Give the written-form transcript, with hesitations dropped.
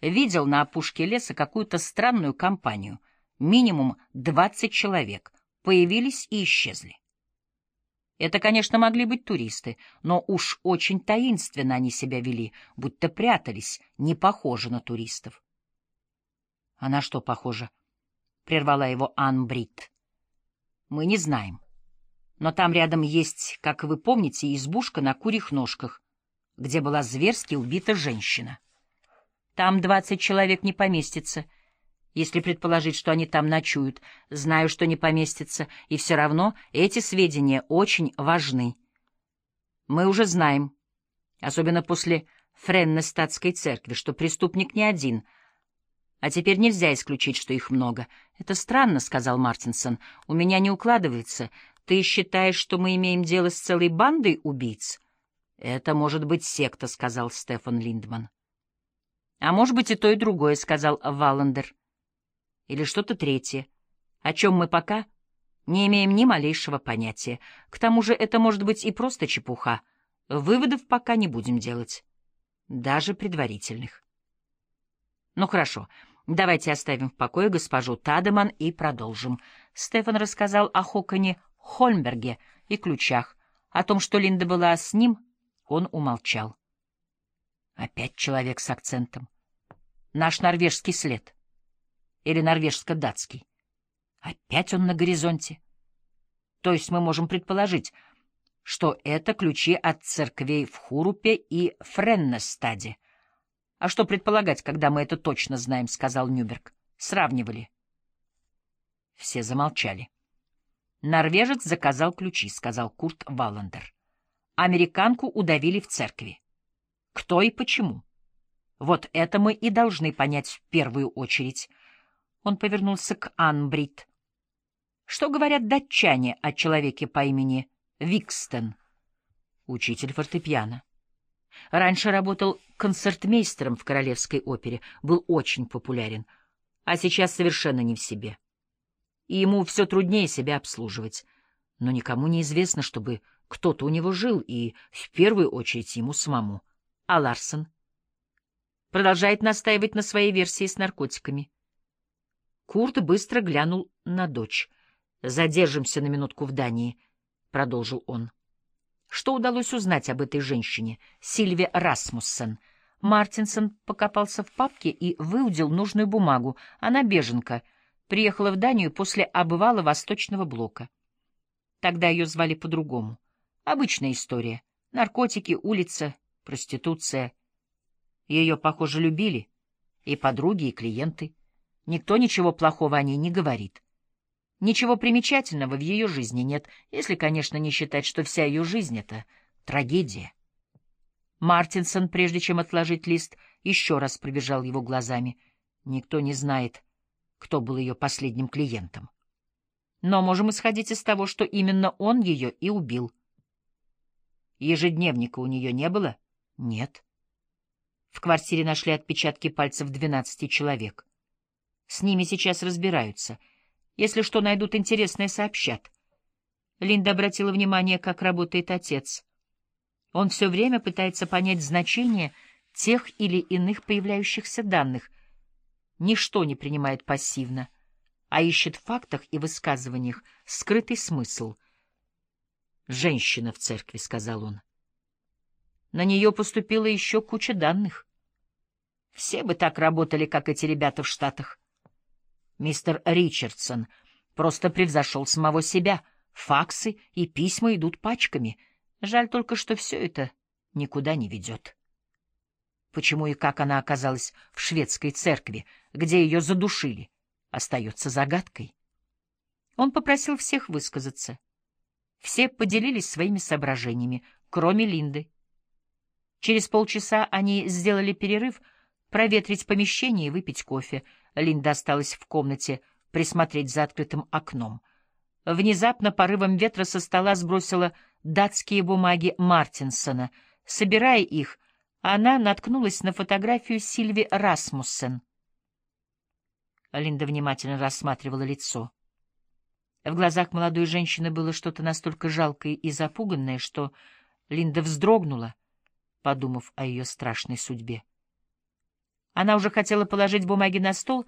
видел на опушке леса какую-то странную компанию, минимум 20 человек, появились и исчезли. Это, конечно, могли быть туристы, но уж очень таинственно они себя вели, будто прятались, не похоже на туристов. — А на что похоже? — прервала его Ан Брит. — Мы не знаем. Но там рядом есть, как вы помните, избушка на курьих ножках, где была зверски убита женщина. Там 20 человек не поместится, если предположить, что они там ночуют. Знаю, что не поместится, и все равно эти сведения очень важны. Мы уже знаем, особенно после Френнестадтской церкви, что преступник не один, а теперь нельзя исключить, что их много. — Это странно, — сказал Мартинсон. — У меня не укладывается. Ты считаешь, что мы имеем дело с целой бандой убийц? — Это может быть секта, — сказал Стефан Линдман. — А может быть и то, и другое, — сказал Валлендер. — Или что-то третье, о чем мы пока не имеем ни малейшего понятия. К тому же это может быть и просто чепуха. Выводов пока не будем делать, даже предварительных. Ну хорошо, давайте оставим в покое госпожу Тадеман и продолжим. Стефан рассказал о Хоконе Хольмберге и ключах. О том, что Линда была с ним, он умолчал. Опять человек с акцентом. Наш норвежский след. Или норвежско-датский. Опять он на горизонте. То есть мы можем предположить, что это ключи от церквей в Хурупе и Френнестаде. А что предполагать, когда мы это точно знаем, — сказал Нюберг. Сравнивали. Все замолчали. Норвежец заказал ключи, — сказал Курт Валлендер. Американку удавили в церкви. Кто и почему? Вот это мы и должны понять в первую очередь. Он повернулся к Ан Брит. Что говорят датчане о человеке по имени Викстен? Учитель фортепиано. Раньше работал концертмейстером в Королевской опере, был очень популярен, а сейчас совершенно не в себе. И ему все труднее себя обслуживать. Но никому не известно, чтобы кто-то у него жил, и в первую очередь ему самому. А Ларсен продолжает настаивать на своей версии с наркотиками. Курт быстро глянул на дочь. «Задержимся на минутку в Дании», — продолжил он. Что удалось узнать об этой женщине, Сильве Расмуссен? Мартинсон покопался в папке и выудил нужную бумагу. Она беженка, приехала в Данию после обвала Восточного блока. Тогда ее звали по-другому. Обычная история. Наркотики, улица, проституция. Ее, похоже, любили. И подруги, и клиенты. Никто ничего плохого о ней не говорит. Ничего примечательного в ее жизни нет, если, конечно, не считать, что вся ее жизнь — это трагедия. Мартинсон, прежде чем отложить лист, еще раз пробежал его глазами. Никто не знает, кто был ее последним клиентом. Но можем исходить из того, что именно он ее и убил. Ежедневника у нее не было? Нет. В квартире нашли отпечатки пальцев 12 человек. С ними сейчас разбираются. Если что найдут интересное, сообщат. Линда обратила внимание, как работает отец. Он все время пытается понять значение тех или иных появляющихся данных. Ничто не принимает пассивно, а ищет в фактах и высказываниях скрытый смысл. «Женщина в церкви», — сказал он. На нее поступила еще куча данных. Все бы так работали, как эти ребята в Штатах. Мистер Ричардсон просто превзошел самого себя. Факсы и письма идут пачками. Жаль только, что все это никуда не ведет. Почему и как она оказалась в шведской церкви, где ее задушили, остается загадкой. Он попросил всех высказаться. Все поделились своими соображениями, кроме Линды. Через полчаса они сделали перерыв, проветрить помещение и выпить кофе. Линда осталась в комнате присмотреть за открытым окном. Внезапно порывом ветра со стола сбросила датские бумаги Мартинсона. Собирая их, она наткнулась на фотографию Сильви Расмуссен. Линда внимательно рассматривала лицо. В глазах молодой женщины было что-то настолько жалкое и запуганное, что Линда вздрогнула, подумав о ее страшной судьбе. Она уже хотела положить бумаги на стол,